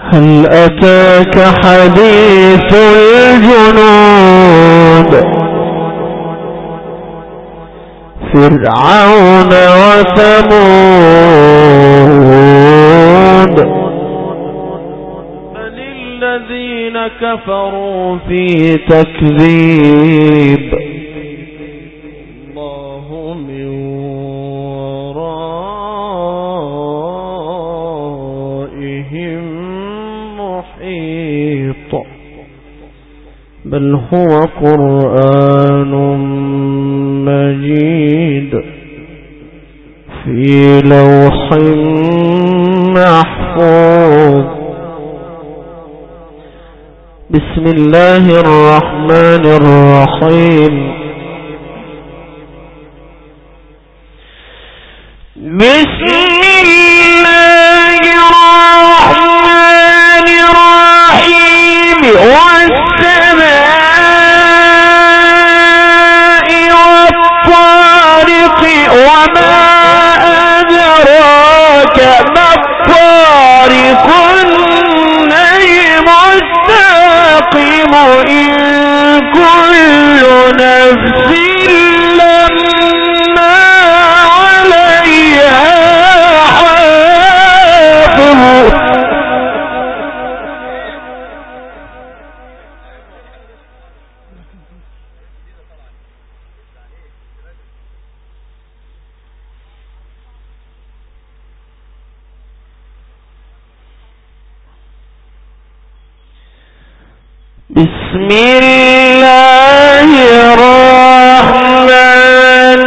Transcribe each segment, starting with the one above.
هل أتاك حديث الجنود فرعون وثمود بل الذين كفروا في تكذيب الله من ورائهم محيط بل هو قرآن مجيد في لوح محفوظ بسم الله الرحمن الرحيم بسم الله الرحمن الرحيم والسماء والطارق وما أدراك ما الطارق النجم الثاقب إن كل نفس لما عليها حافظ بسم الله الرحمن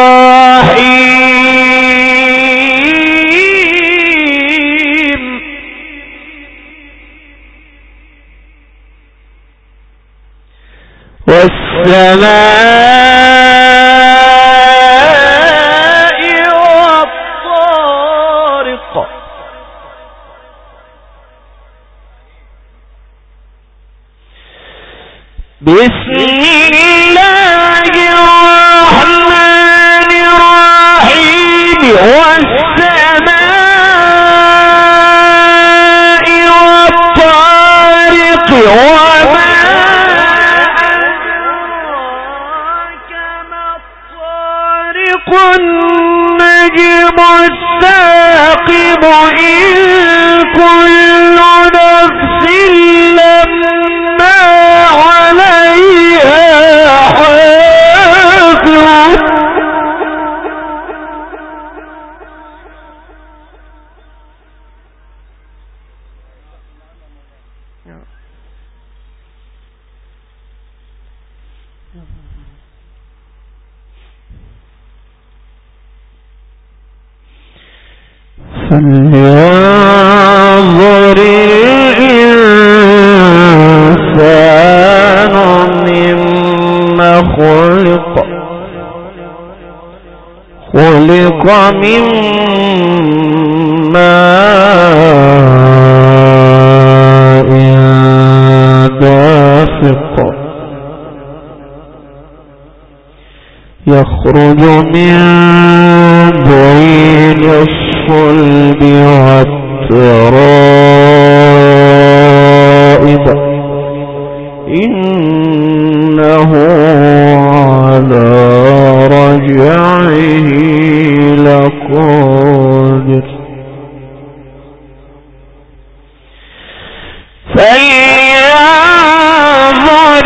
الرحيم والسماء والطارق بسم الله الرحمن الرحيم والسماء والطارق وما أدراك ما الطارق النجم الثاقب إن كل نفس لما عليها حافظ فلينظر الإنسان مما خلق من ماء دافق يخرج من بين الصلب والترائب إنه على رجعه لقادر فلينظر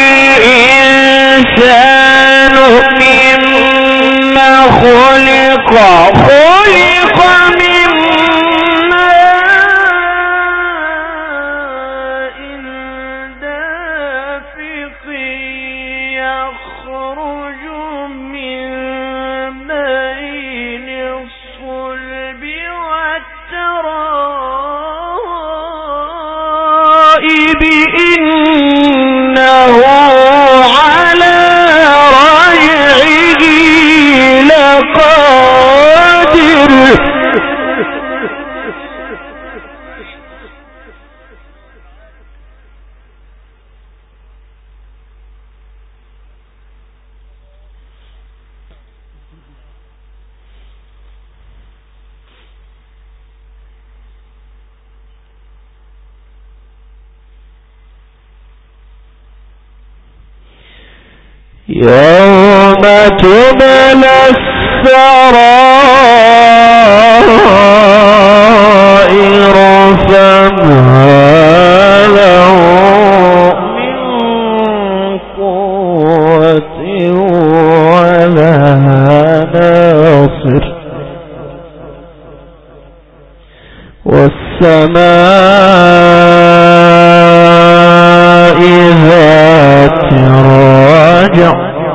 الإنسان مما خلق من ماء دافق يخرج من بين الصلب والترائب يوم تبلى السرائر فما له من قوة ولا ناصر والسماء ذات الرجع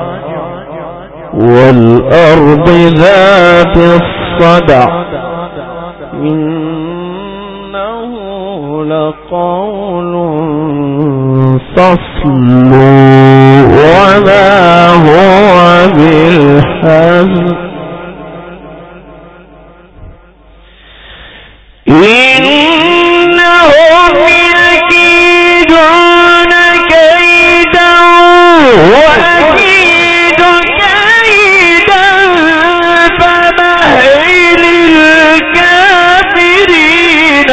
والأرض ذات الصدع إنه لقول فصل وما هو بالحزن إنهم يكيدون كيدا وأكيد كيدا فمهل الكافرين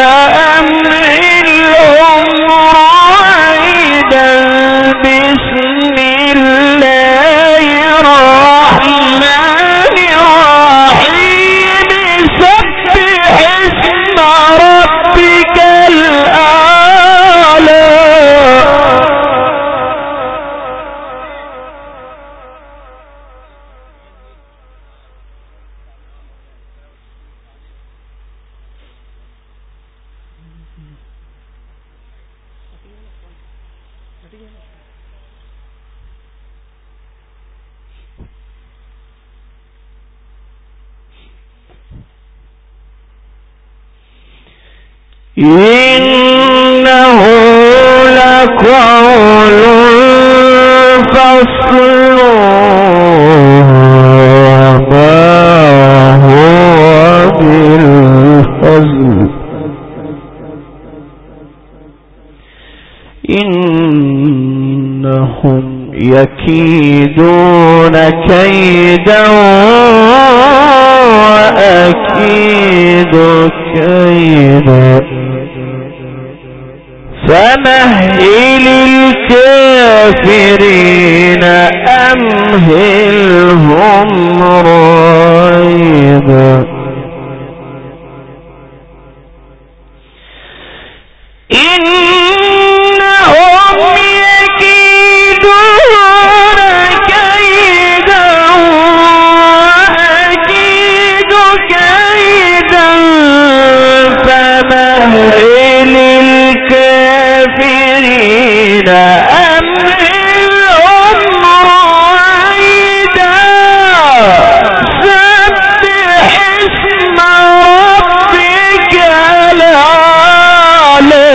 أمهلهم رويدا بسم الله الرحمن الرحيم سبح اسم ربك الأعلى إنه لقول فصل وما هو بالهزل إنهم يكيدون كيدا وأكيد كيدا فمهل الكافرين أمهلهم رويدا إنهم يكيدون كيدا وأكيد كيدا فمهل الكافرين أمهلهم رويدا سبح اسم ربك الأعلى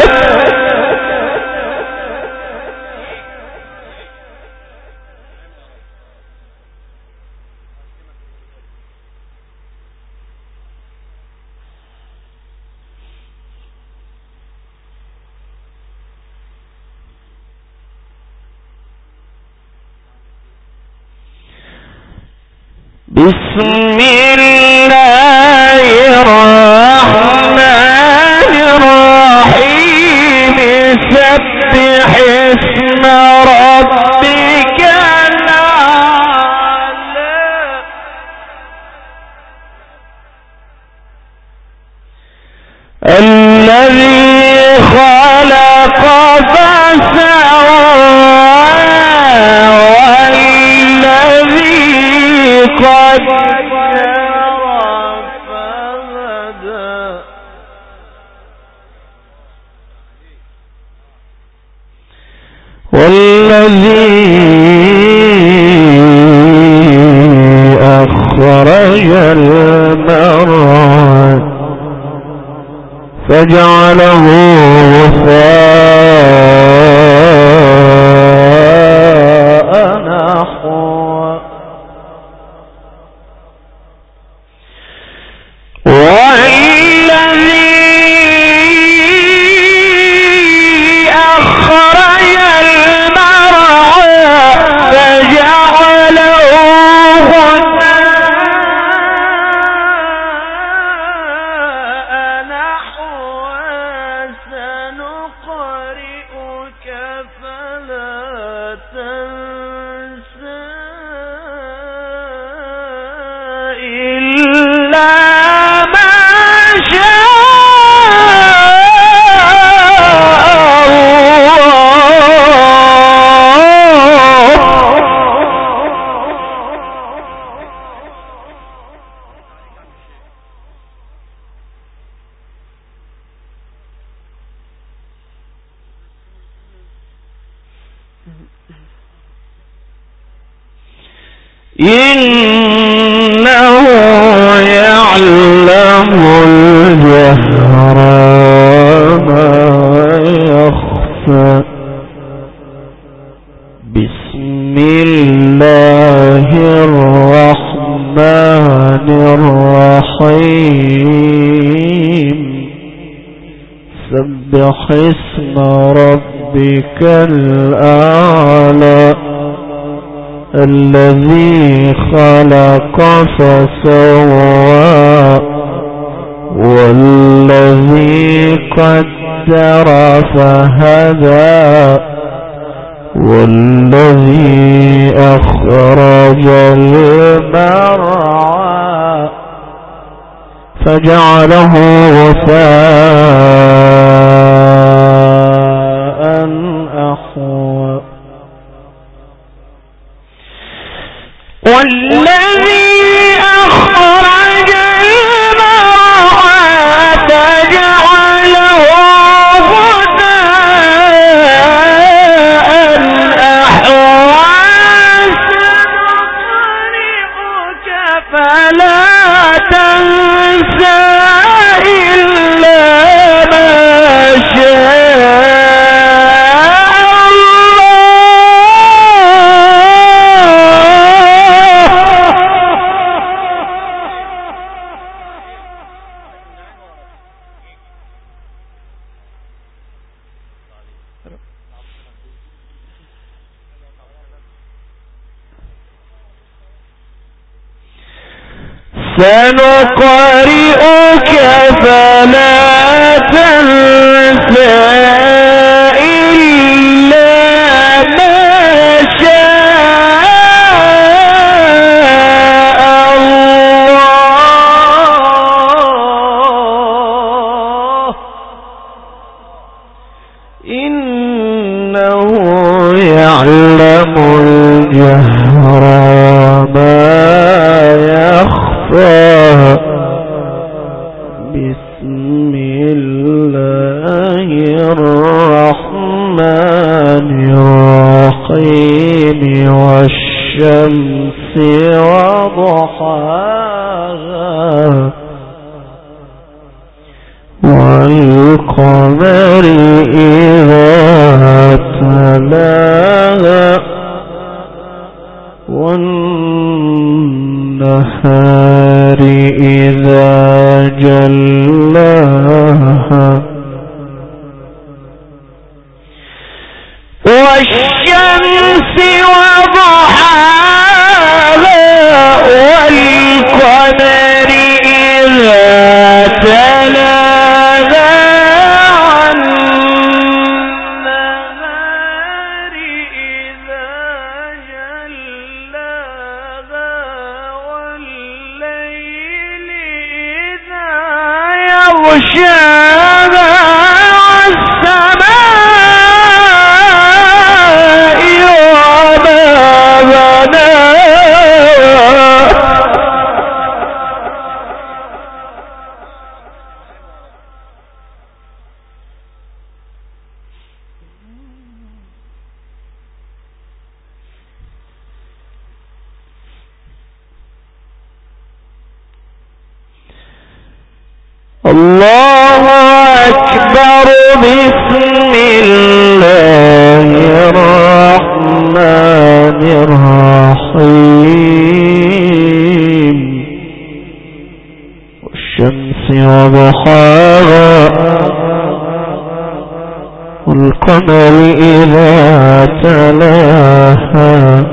بسم الله الرحمن الرحيم سبح اسم ربك الأعلى الذي خلق فسوى والذي قدر فهدى والذي أخرج المرعى فجعله غثاء نحوا والذي أخرج المرعى فجعله غثاء نحوا سنقرئك إنه يعلم الجهر وما يخفى. بسم الله الرحمن الرحيم. سبح اسم ربك الأعلى الذي خلق فسوى والذي قدر فهدى والذي أخرج المرعى فجعله غثاء أحوى. والذي أخرج المرعى فجعله غثاء أحوى. سنقرئك فلا تنسى إلا ما سنقرئك فلا تنسى إلا ما شاء الله إنه يعلم الجهر وما يخفى. بسم الله الرحمن الرحيم. والشمس وضحاها والقمر إذا تلاها والنهار إذا جلاها والشمس وضحاها والقمر إذا تلاها والنهار إذا جلاها والليل إذا يغشاها والسماء وما بناها الله أكبر. بسم الله الرحمن الرحيم. والشمس وضحاها والقمر إذا تلاها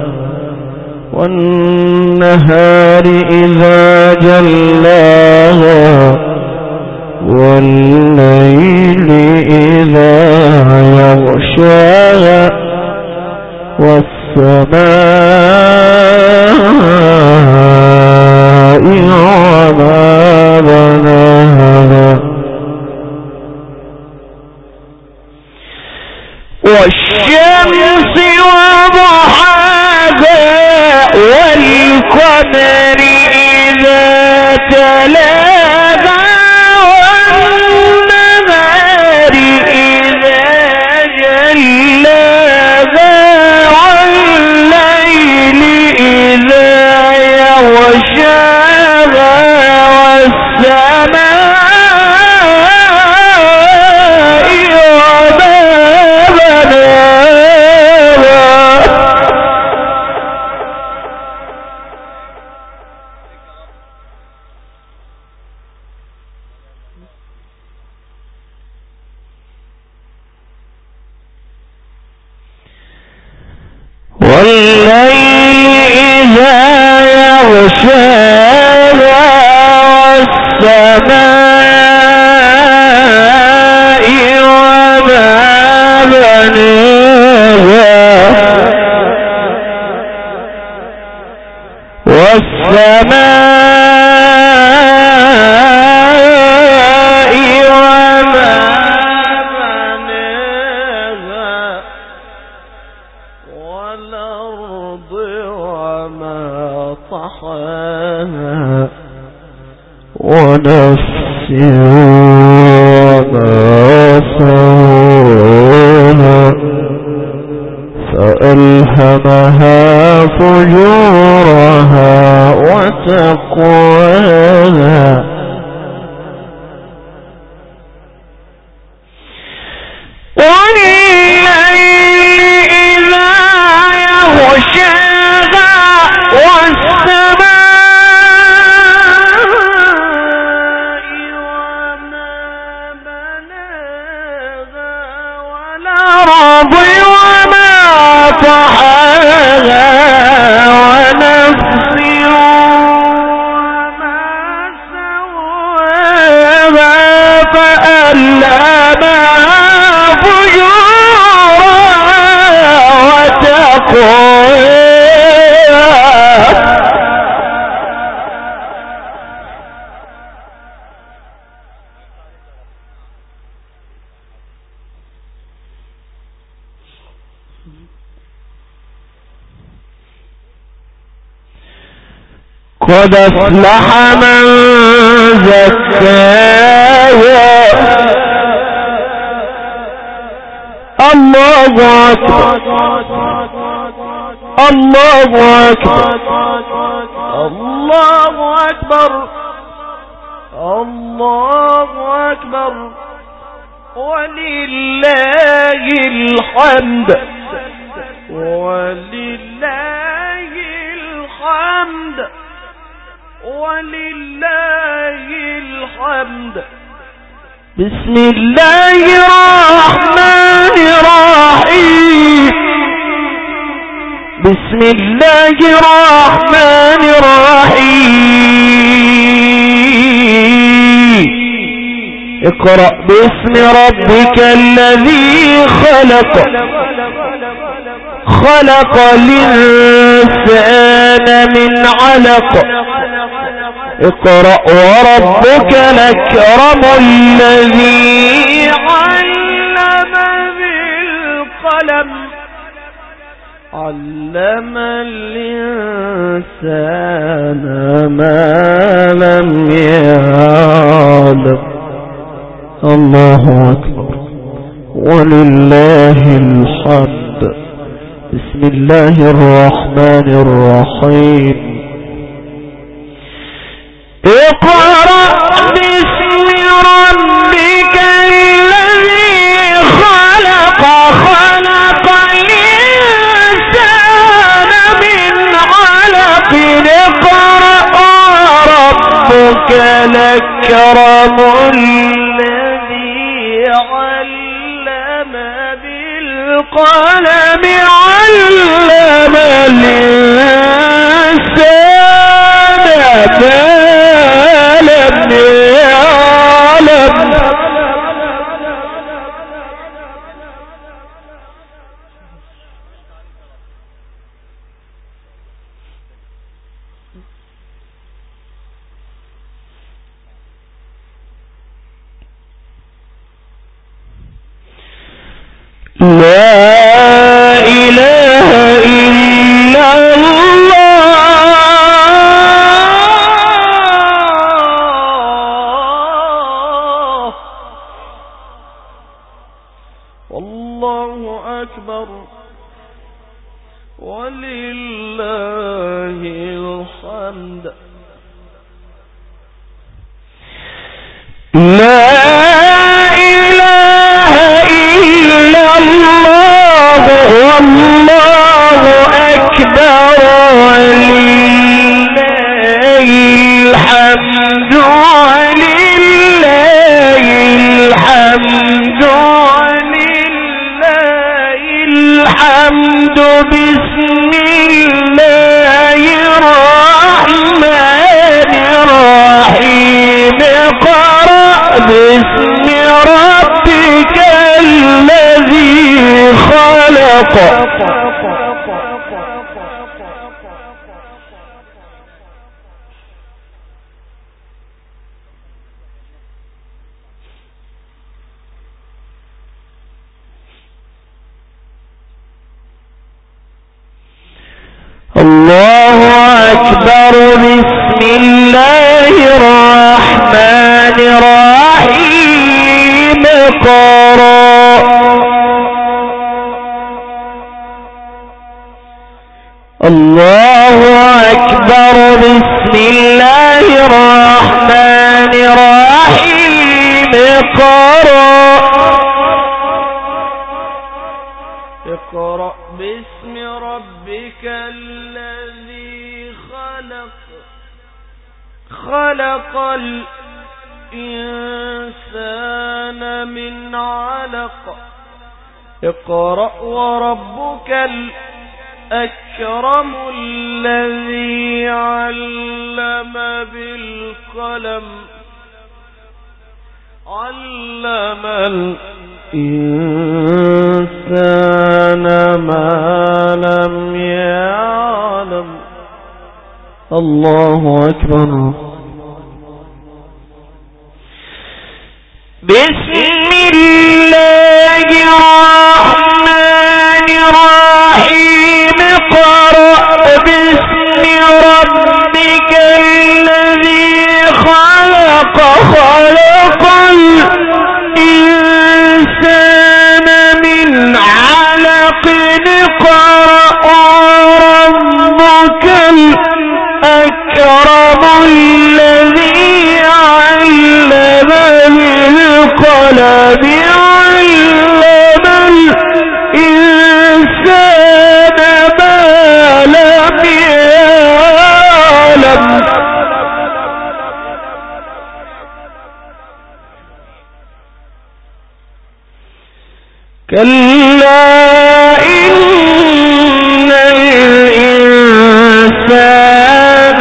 والنهار إذا جلاها والليل إذا يغشاها والسماء وما بناها والشمس وضحاها والقمر إذا تلاها والنهار إذا جلاها ونفس وما سواها فألهمها فجورها وتقواها قد أفلح من زكاها الله أكبر الله أكبر الله أكبر الله أكبر ولله الحمد ولله الحمد ولله الحمد. بسم الله الرحمن الرحيم بسم الله الرحمن الرحيم اقرأ باسم ربك الذي خلق خلق الإنسان من علق اقرأ وربك الأكرم الذي علم بالقلم علم الإنسان ما لم يعلم. الله أكبر ولله الحمد. بسم الله الرحمن الرحيم اقرأ باسم ربك الذي خلق خلق الإنسان من علق اقرأ ربك الأكرم الذي علم بالقلم علم الإنسان ما لم يعلم. لا إله إلا الله والله أكبر ولله الحمد. لا إله إلا الله والله أكبر ولله الحمد ولله الحمد ولله الحمد. بسم الله الرحمن الرحيم اقرأ باسم ربك الذي خلق الله أكبر. بسم الله الرحمن الله أكبر. بسم الله الرحمن الرحيم. اقرأ باسم ربك الذي خلق. خلق الإنسان من علق. اقرأ وربك الأكرم الذي علم بالقلم. علم الإنسان ما لم يعلم. الله أكبر. بسم الله الرحمن الرحيم. اقرأ باسم ربك الذي خلق. خلق الإنسان من علق. اقرأ ربك الأكرم الذي علم بالقلم. علم الإنسان ما لم يعلم. كلا إن الإنسان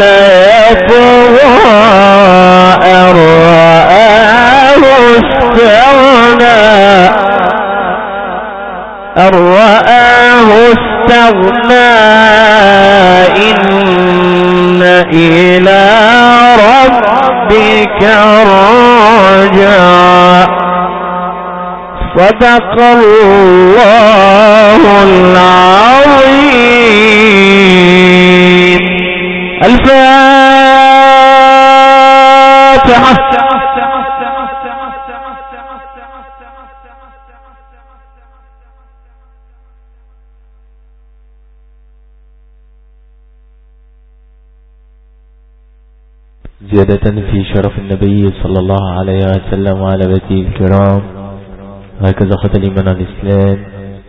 ليطغى أن رآه استغنى. إن إلى ربك الرجعى. صدق الله العظيم. الفاتحة. زيادة في شرف النبي صلى الله عليه وسلم وعلى بيته الكرام. هكذا خط الإيمان الإسلام.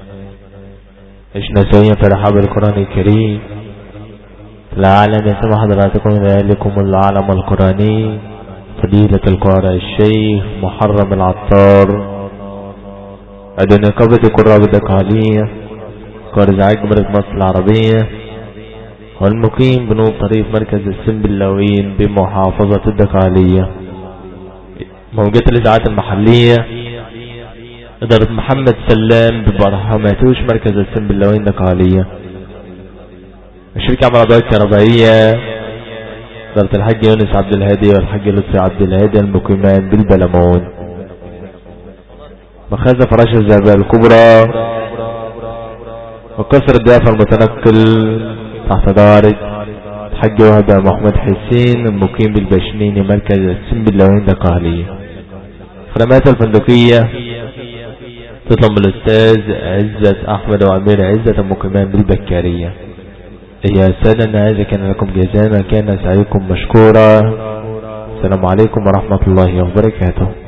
عشنا سويا في رحاب القرآن الكريم. العالم يسمى حضراتكم ذلكم العالم القرآني فضيلة القارئ الشيخ محرم العطار أدنى نقابة قراء الدقهلية قارئ عجمرة مصر العربية والمقيم بنوب طريق مركز السنبلاوين بمحافظة الدقهلية. موجة الإذاعات المحلية إدارة محمد سلام ببرهماتوش مركز السنبلاوين الدقهلية. الشركة عمل أضواء كهربائية إدارة الحاج يونس عبد الهادي والحاج لطفي عبد الهادي المقيمان بالبلمون. مخازن فراش الزرباء الكبرى وكسر الدافع المتنقل تحت دارة الحاج وهبة محمد حسين المقيم بالبشنيني مركز السنبلاوين الدقهلية. خدمات الفندقية تطلب من الأستاذ عزت أحمد وأمير عزت المقيمان بالبكارية. يا سادة هذا كان لكم جزاء كان سعيكم مشكورا. السلام عليكم ورحمة الله وبركاته.